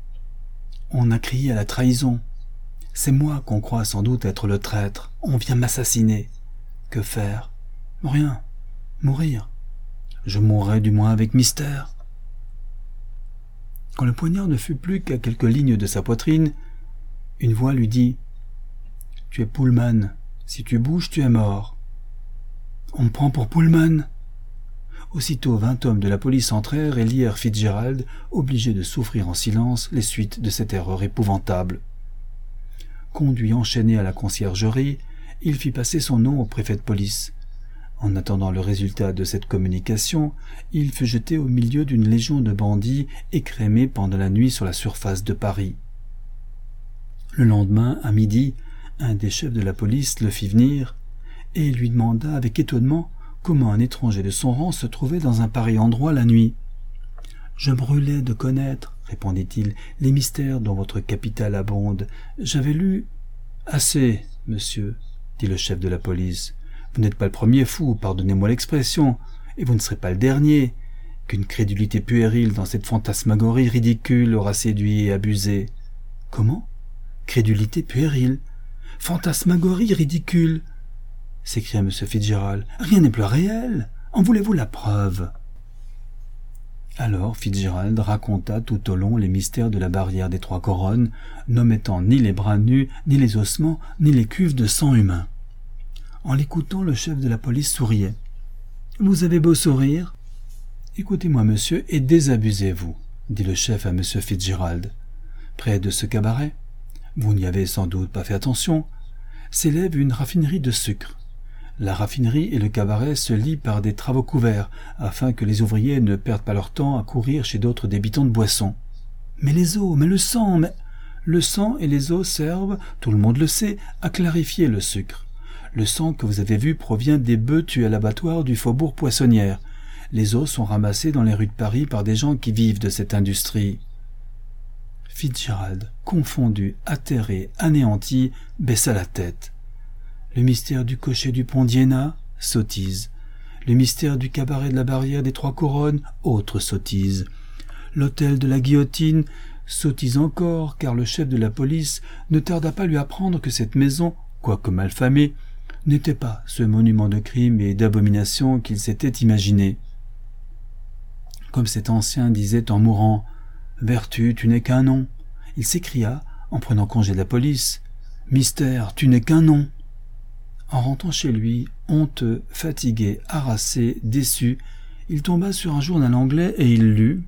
On a crié à la trahison. C'est moi qu'on croit sans doute être le traître. On vient m'assassiner. Que faire? Rien. Mourir. Je mourrai du moins avec mystère. » Quand le poignard ne fut plus qu'à quelques lignes de sa poitrine, une voix lui dit « Tu es Pullman. Si tu bouges, tu es mort. »« On me prend pour Pullman ?» Aussitôt vingt hommes de la police entrèrent et lièrent Fitzgerald, obligé de souffrir en silence les suites de cette erreur épouvantable. Conduit enchaîné à la conciergerie, il fit passer son nom au préfet de police. En attendant le résultat de cette communication, il fut jeté au milieu d'une légion de bandits écrémés pendant la nuit sur la surface de Paris. Le lendemain, à midi, un des chefs de la police le fit venir et lui demanda avec étonnement comment un étranger de son rang se trouvait dans un pareil endroit la nuit. « Je brûlais de connaître, répondit-il, les mystères dont votre capitale abonde. J'avais lu... »« Assez, monsieur, dit le chef de la police. Vous n'êtes pas le premier fou, pardonnez-moi l'expression, et vous ne serez pas le dernier, qu'une crédulité puérile dans cette fantasmagorie ridicule aura séduit et abusé. »« Comment ? Crédulité puérile ? Fantasmagorie ridicule !» s'écria M. Fitzgerald. « Rien n'est plus réel. En voulez-vous la preuve ?» Alors Fitzgerald raconta tout au long les mystères de la barrière des Trois Couronnes, n'omettant ni les bras nus, ni les ossements, ni les cuves de sang humain. En l'écoutant, le chef de la police souriait. « Vous avez beau sourire ? Écoutez-moi, monsieur, et désabusez-vous, dit le chef à M. Fitzgerald. Près de ce cabaret, vous n'y avez sans doute pas fait attention, s'élève une raffinerie de sucre. La raffinerie et le cabaret se lient par des travaux couverts, afin que les ouvriers ne perdent pas leur temps à courir chez d'autres débitants de boissons. Mais les eaux, mais le sang, mais... Le sang et les eaux servent, tout le monde le sait, à clarifier le sucre. Le sang que vous avez vu provient des bœufs tués à l'abattoir du faubourg Poissonnière. Les os sont ramassés dans les rues de Paris par des gens qui vivent de cette industrie. » Fitzgerald, confondu, atterré, anéanti, baissa la tête. Le mystère du cocher du pont d'Iéna, sottise. Le mystère du cabaret de la barrière des Trois Couronnes, autre sottise. L'hôtel de la Guillotine, sottise encore, car le chef de la police ne tarda pas à lui apprendre que cette maison, quoique malfamée, n'était pas ce monument de crime et d'abomination qu'il s'était imaginé. Comme cet ancien disait en mourant « Vertu, tu n'es qu'un nom », il s'écria, en prenant congé de la police « Mystère, tu n'es qu'un nom ». En rentrant chez lui, honteux, fatigué, harassé, déçu, il tomba sur un journal anglais et il lut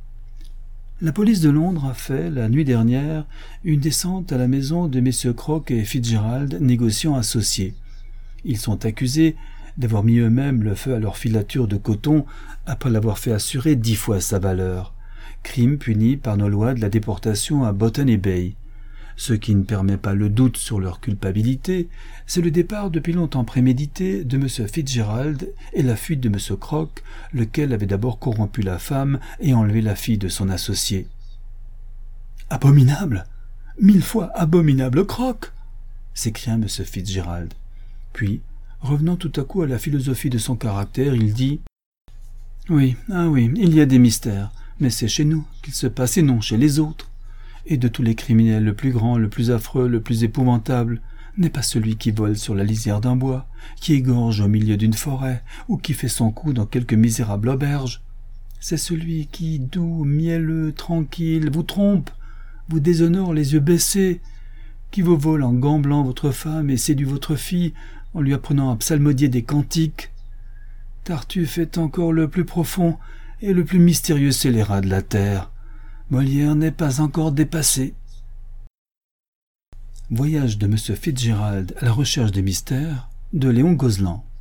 « La police de Londres a fait, la nuit dernière, une descente à la maison de messieurs Croc et Fitzgerald, négociants associés. Ils sont accusés d'avoir mis eux-mêmes le feu à leur filature de coton après l'avoir fait assurer dix fois sa valeur. Crime puni par nos lois de la déportation à Botany Bay. Ce qui ne permet pas le doute sur leur culpabilité, c'est le départ depuis longtemps prémédité de M. Fitzgerald et la fuite de M. Croc, lequel avait d'abord corrompu la femme et enlevé la fille de son associé. »« Abominable ! Mille fois abominable Croc !» s'écria M. Fitzgerald. Puis, revenant tout à coup à la philosophie de son caractère, il dit « Oui, ah oui, il y a des mystères, mais c'est chez nous qu'ils se passent et non chez les autres. Et de tous les criminels, le plus grand, le plus affreux, le plus épouvantable n'est pas celui qui vole sur la lisière d'un bois, qui égorge au milieu d'une forêt, ou qui fait son coup dans quelque misérable auberge. C'est celui qui, doux, mielleux, tranquille, vous trompe, vous déshonore les yeux baissés, qui vous vole en gamblant votre femme et séduit votre fille en lui apprenant à psalmodier des cantiques. Tartuffe est encore le plus profond et le plus mystérieux scélérat de la terre. Molière n'est pas encore dépassé. » Voyage de M. Fitzgerald à la recherche des mystères de Léon Gozlan.